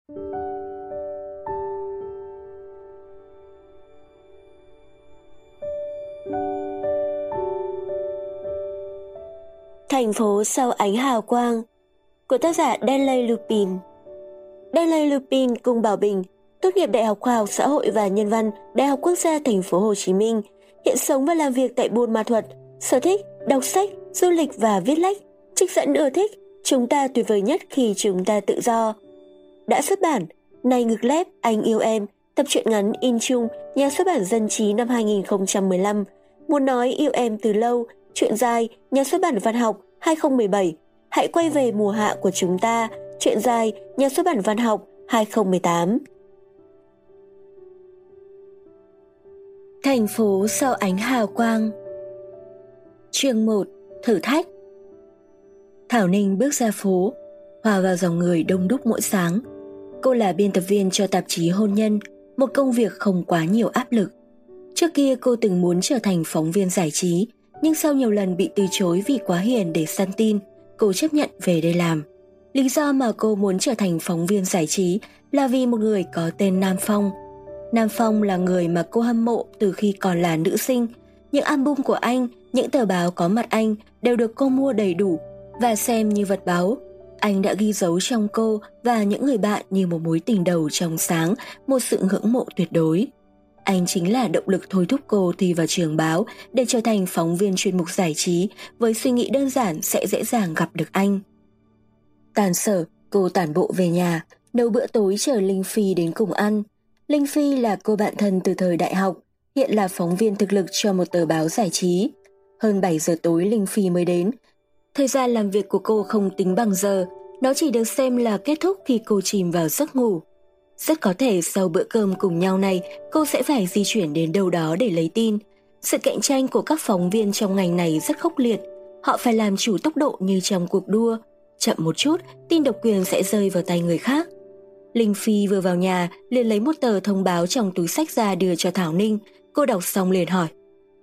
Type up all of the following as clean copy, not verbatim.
Thành phố sau ánh hào quang của tác giả Delaine Lupin. Delaine Lupin cùng Bảo Bình tốt nghiệp Đại học Khoa học Xã hội và Nhân văn Đại học Quốc gia Thành phố Hồ Chí Minh, hiện sống và làm việc tại Buôn Ma Thuột. Sở thích đọc sách, du lịch và viết lách. Trích dẫn ưa thích Chúng ta tuyệt vời nhất khi chúng ta tự do. Đã xuất bản Này ngực lép, anh yêu em, tập truyện ngắn in chung, nhà xuất bản Dân trí năm 2015. Muốn nói yêu em từ lâu, truyện dài, nhà xuất bản Văn học 2017. Hãy quay về mùa hạ của chúng ta, truyện dài, nhà xuất bản Văn học 2018. Thành phố sau ánh hào quang. Chương 1. Thử thách. Thảo Ninh bước ra phố, hòa vào dòng người đông đúc mỗi sáng. Cô là biên tập viên cho tạp chí Hôn Nhân, một công việc không quá nhiều áp lực. Trước kia cô từng muốn trở thành phóng viên giải trí, nhưng sau nhiều lần bị từ chối vì quá hiền để săn tin, cô chấp nhận về đây làm. Lý do mà cô muốn trở thành phóng viên giải trí là vì một người có tên Nam Phong. Nam Phong là người mà cô hâm mộ từ khi còn là nữ sinh. Những album của anh, những tờ báo có mặt anh đều được cô mua đầy đủ và xem như vật báu. Anh đã ghi dấu trong cô và những người bạn như một mối tình đầu trong sáng, một sự ngưỡng mộ tuyệt đối. Anh chính là động lực thôi thúc cô thi vào trường báo để trở thành phóng viên chuyên mục giải trí, với suy nghĩ đơn giản sẽ dễ dàng gặp được anh. Tàn sở, cô tản bộ về nhà, nấu bữa tối chờ Linh Phi đến cùng ăn. Linh Phi là cô bạn thân từ thời đại học, hiện là phóng viên thực lực cho một tờ báo giải trí. Hơn 7 giờ tối Linh Phi mới đến. Thời gian làm việc của cô không tính bằng giờ, nó chỉ được xem là kết thúc khi cô chìm vào giấc ngủ. Rất có thể sau bữa cơm cùng nhau này, cô sẽ phải di chuyển đến đâu đó để lấy tin. Sự cạnh tranh của các phóng viên trong ngành này rất khốc liệt. Họ phải làm chủ tốc độ như trong cuộc đua. Chậm một chút, tin độc quyền sẽ rơi vào tay người khác. Linh Phi vừa vào nhà, liền lấy một tờ thông báo trong túi xách ra đưa cho Thảo Ninh. Cô đọc xong liền hỏi: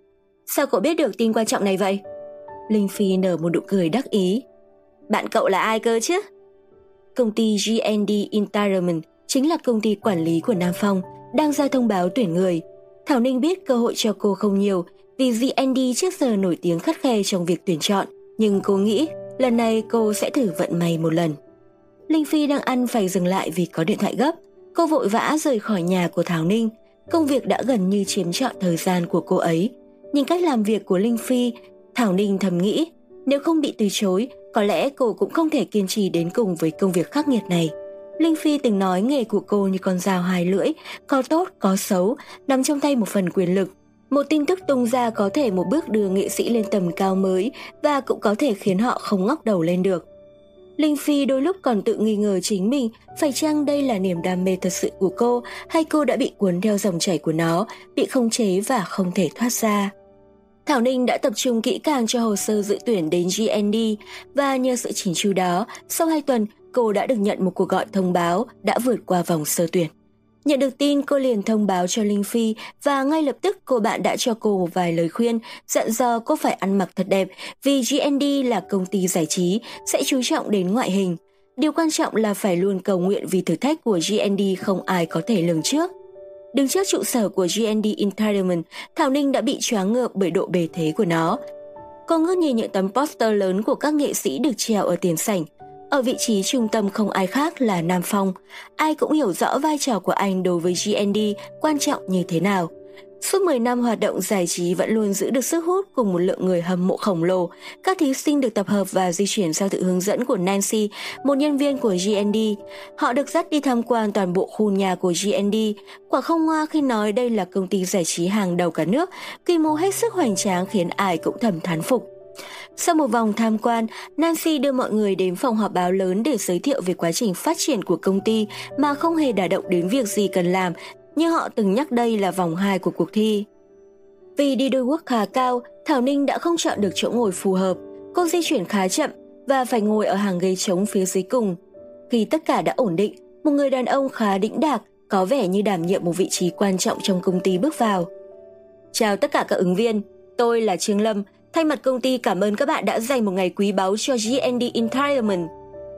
"Sao cậu biết được tin quan trọng này vậy?" Linh Phi nở một nụ cười đắc ý. "Bạn cậu là ai cơ chứ?" Công ty G&D Entertainment chính là công ty quản lý của Nam Phong, đang ra thông báo tuyển người. Thảo Ninh biết cơ hội cho cô không nhiều vì G&D trước giờ nổi tiếng khắt khe trong việc tuyển chọn, nhưng cô nghĩ lần này cô sẽ thử vận may một lần. Linh Phi đang ăn phải dừng lại vì có điện thoại gấp. Cô vội vã rời khỏi nhà của Thảo Ninh. Công việc đã gần như chiếm trọn thời gian của cô ấy. Nhìn cách làm việc của Linh Phi, Thảo Ninh thầm nghĩ nếu không bị từ chối, có lẽ cô cũng không thể kiên trì đến cùng với công việc khắc nghiệt này. Linh Phi từng nói nghề của cô như con dao hai lưỡi, có tốt có xấu, nằm trong tay một phần quyền lực. Một tin tức tung ra có thể một bước đưa nghệ sĩ lên tầm cao mới và cũng có thể khiến họ không ngóc đầu lên được. Linh Phi đôi lúc còn tự nghi ngờ chính mình, phải chăng đây là niềm đam mê thật sự của cô, hay cô đã bị cuốn theo dòng chảy của nó, bị khống chế và không thể thoát ra. Thảo Ninh đã tập trung kỹ càng cho hồ sơ dự tuyển đến G&D và nhờ sự chỉn chu đó, sau 2 tuần cô đã được nhận một cuộc gọi thông báo đã vượt qua vòng sơ tuyển. Nhận được tin, cô liền thông báo cho Linh Phi và ngay lập tức cô bạn đã cho cô một vài lời khuyên, dặn dò cô phải ăn mặc thật đẹp vì G&D là công ty giải trí, sẽ chú trọng đến ngoại hình. Điều quan trọng là phải luôn cầu nguyện vì thử thách của G&D không ai có thể lường trước. Đứng trước trụ sở của G&D Entertainment, Thảo Ninh đã bị choáng ngợp bởi độ bề thế của nó. Cô ngước nhìn những tấm poster lớn của các nghệ sĩ được treo ở tiền sảnh. Ở vị trí trung tâm không ai khác là Nam Phong. Ai cũng hiểu rõ vai trò của anh đối với G&D quan trọng như thế nào. Suốt 10 năm hoạt động giải trí vẫn luôn giữ được sức hút cùng một lượng người hâm mộ khổng lồ. Các thí sinh được tập hợp và di chuyển theo sự hướng dẫn của Nancy, một nhân viên của G&D. Họ được dắt đi tham quan toàn bộ khu nhà của G&D. Quả không ngoa khi nói đây là công ty giải trí hàng đầu cả nước, quy mô hết sức hoành tráng khiến ai cũng thầm thán phục. Sau một vòng tham quan, Nancy đưa mọi người đến phòng họp báo lớn để giới thiệu về quá trình phát triển của công ty mà không hề đả động đến việc gì cần làm, như họ từng nhắc đây là vòng 2 của cuộc thi. Vì đi đôi guốc khá cao, Thảo Ninh đã không chọn được chỗ ngồi phù hợp. Cô di chuyển khá chậm và phải ngồi ở hàng ghế trống phía dưới cùng. Khi tất cả đã ổn định, một người đàn ông khá đĩnh đạc, có vẻ như đảm nhiệm một vị trí quan trọng trong công ty bước vào. "Chào tất cả các ứng viên, tôi là Trương Lâm. Thay mặt công ty cảm ơn các bạn đã dành một ngày quý báu cho G&D Entertainment."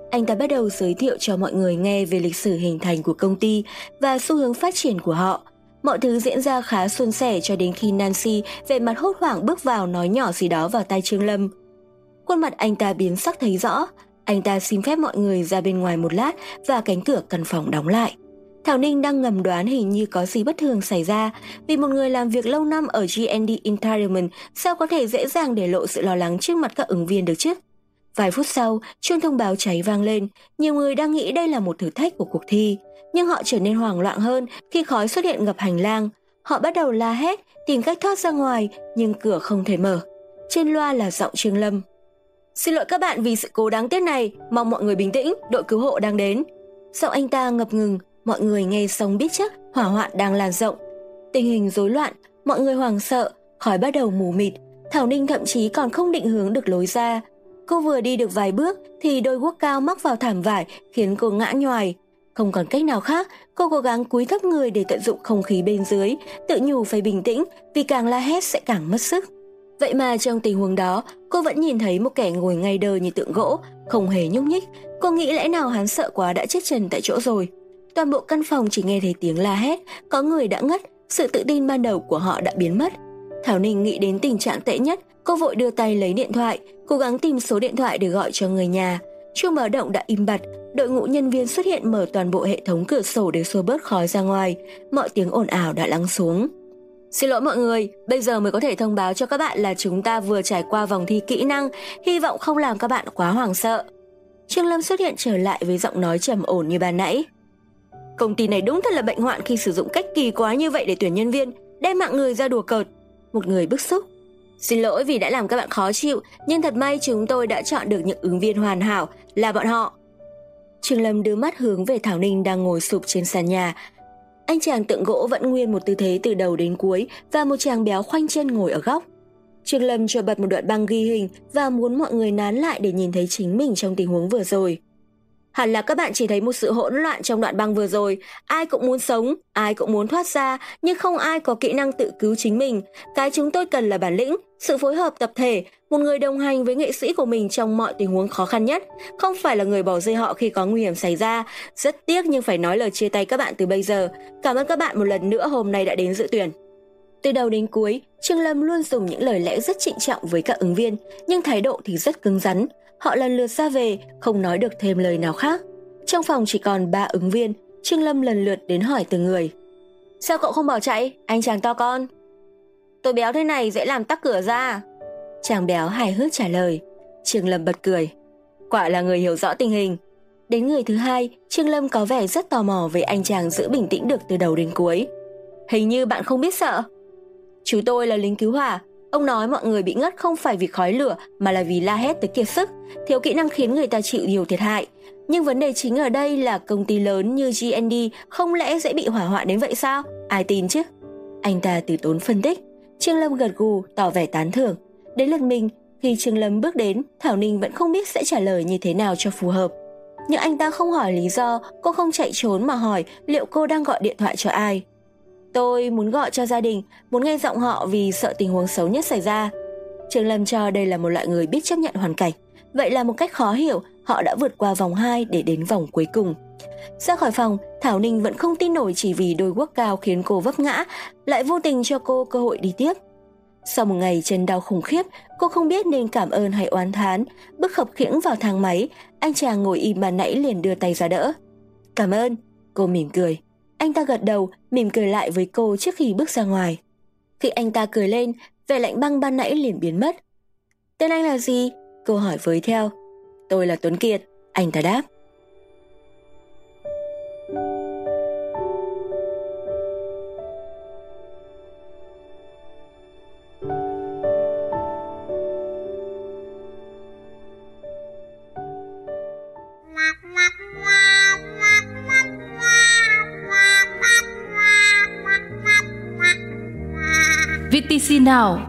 Anh ta bắt đầu giới thiệu cho mọi người nghe về lịch sử hình thành của công ty và xu hướng phát triển của họ. Mọi thứ diễn ra khá suôn sẻ cho đến khi Nancy vẻ mặt hốt hoảng bước vào nói nhỏ gì đó vào tai Trương Lâm. Khuôn mặt anh ta biến sắc thấy rõ. Anh ta xin phép mọi người ra bên ngoài một lát và cánh cửa căn phòng đóng lại. Thảo Ninh đang ngầm đoán hình như có gì bất thường xảy ra, vì một người làm việc lâu năm ở G&D Entertainment sao có thể dễ dàng để lộ sự lo lắng trước mặt các ứng viên được chứ? Vài phút sau, chuông thông báo cháy vang lên, nhiều người đang nghĩ đây là một thử thách của cuộc thi, nhưng họ trở nên hoảng loạn hơn khi khói xuất hiện ngập hành lang. Họ bắt đầu la hét, tìm cách thoát ra ngoài, nhưng cửa không thể mở. Trên loa là giọng Trương Lâm. Xin lỗi các bạn vì sự cố đáng tiếc này, mong mọi người bình tĩnh, đội cứu hộ đang đến. Giọng anh ta ngập ngừng, mọi người nghe xong biết chắc hỏa hoạn đang lan rộng. Tình hình rối loạn, mọi người hoảng sợ, khói bắt đầu mù mịt. Thảo Ninh thậm chí còn không định hướng được lối ra. Cô vừa đi được vài bước thì đôi guốc cao mắc vào thảm vải khiến cô ngã nhoài. Không còn cách nào khác, cô cố gắng cúi thấp người để tận dụng không khí bên dưới, tự nhủ phải bình tĩnh vì càng la hét sẽ càng mất sức. Vậy mà trong tình huống đó, cô vẫn nhìn thấy một kẻ ngồi ngay đơ như tượng gỗ, không hề nhúc nhích. Cô nghĩ lẽ nào hắn sợ quá đã chết trần tại chỗ rồi. Toàn bộ căn phòng chỉ nghe thấy tiếng la hét, có người đã ngất, sự tự tin ban đầu của họ đã biến mất. Thảo Ninh nghĩ đến tình trạng tệ nhất, cô vội đưa tay lấy điện thoại, cố gắng tìm số điện thoại để gọi cho người nhà. Chuông báo động đã im bặt, đội ngũ nhân viên xuất hiện mở toàn bộ hệ thống cửa sổ để xua bớt khói ra ngoài, mọi tiếng ồn ào đã lắng xuống. Xin lỗi mọi người, bây giờ mới có thể thông báo cho các bạn là chúng ta vừa trải qua vòng thi kỹ năng, hy vọng không làm các bạn quá hoảng sợ. Trương Lâm xuất hiện trở lại với giọng nói trầm ổn như ban nãy. Công ty này đúng thật là bệnh hoạn khi sử dụng cách kỳ quái như vậy để tuyển nhân viên, đem mạng người ra đùa cợt. Một người bức xúc. Xin lỗi vì đã làm các bạn khó chịu, nhưng thật may chúng tôi đã chọn được những ứng viên hoàn hảo, là bọn họ. Trương Lâm đưa mắt hướng về Thảo Ninh đang ngồi sụp trên sàn nhà. Anh chàng tượng gỗ vẫn nguyên một tư thế từ đầu đến cuối và một chàng béo khoanh chân ngồi ở góc. Trương Lâm cho bật một đoạn băng ghi hình và muốn mọi người nán lại để nhìn thấy chính mình trong tình huống vừa rồi. Hẳn là các bạn chỉ thấy một sự hỗn loạn trong đoạn băng vừa rồi, ai cũng muốn sống, ai cũng muốn thoát ra, nhưng không ai có kỹ năng tự cứu chính mình. Cái chúng tôi cần là bản lĩnh, sự phối hợp tập thể, một người đồng hành với nghệ sĩ của mình trong mọi tình huống khó khăn nhất, không phải là người bỏ rơi họ khi có nguy hiểm xảy ra. Rất tiếc nhưng phải nói lời chia tay các bạn từ bây giờ. Cảm ơn các bạn một lần nữa hôm nay đã đến dự tuyển. Từ đầu đến cuối, Trương Lâm luôn dùng những lời lẽ rất trịnh trọng với các ứng viên, nhưng thái độ thì rất cứng rắn. Họ lần lượt ra về, không nói được thêm lời nào khác. Trong phòng chỉ còn 3 ứng viên, Trương Lâm lần lượt đến hỏi từng người. Sao cậu không bỏ chạy, anh chàng to con? Tôi béo thế này dễ làm tắc cửa ra. Chàng béo hài hước trả lời. Trương Lâm bật cười. Quả là người hiểu rõ tình hình. Đến người thứ hai, Trương Lâm có vẻ rất tò mò về anh chàng giữ bình tĩnh được từ đầu đến cuối. Hình như bạn không biết sợ. Chú tôi là lính cứu hỏa. Ông nói mọi người bị ngất không phải vì khói lửa mà là vì la hét tới kiệt sức, thiếu kỹ năng khiến người ta chịu nhiều thiệt hại. Nhưng vấn đề chính ở đây là công ty lớn như G&D không lẽ dễ bị hỏa hoạn đến vậy sao? Ai tin chứ? Anh ta từ tốn phân tích. Trương Lâm gật gù tỏ vẻ tán thưởng. Đến lượt mình, khi Trương Lâm bước đến, Thảo Ninh vẫn không biết sẽ trả lời như thế nào cho phù hợp. Nhưng anh ta không hỏi lý do, cô không chạy trốn mà hỏi liệu cô đang gọi điện thoại cho ai. Tôi muốn gọi cho gia đình, muốn nghe giọng họ vì sợ tình huống xấu nhất xảy ra. Trương Lâm cho đây là một loại người biết chấp nhận hoàn cảnh. Vậy là một cách khó hiểu, họ đã vượt qua vòng 2 để đến vòng cuối cùng. Ra khỏi phòng, Thảo Ninh vẫn không tin nổi chỉ vì đôi guốc cao khiến cô vấp ngã, lại vô tình cho cô cơ hội đi tiếp. Sau một ngày chân đau khủng khiếp, cô không biết nên cảm ơn hay oán thán. Bước khập khiễng vào thang máy, anh chàng ngồi im ban nãy liền đưa tay ra đỡ. Cảm ơn, cô mỉm cười. Anh ta gật đầu, mỉm cười lại với cô trước khi bước ra ngoài. Khi anh ta cười lên, vẻ lạnh băng ban nãy liền biến mất. Tên anh là gì? Cô hỏi với theo. Tôi là Tuấn Kiệt, anh ta đáp. VTC Now,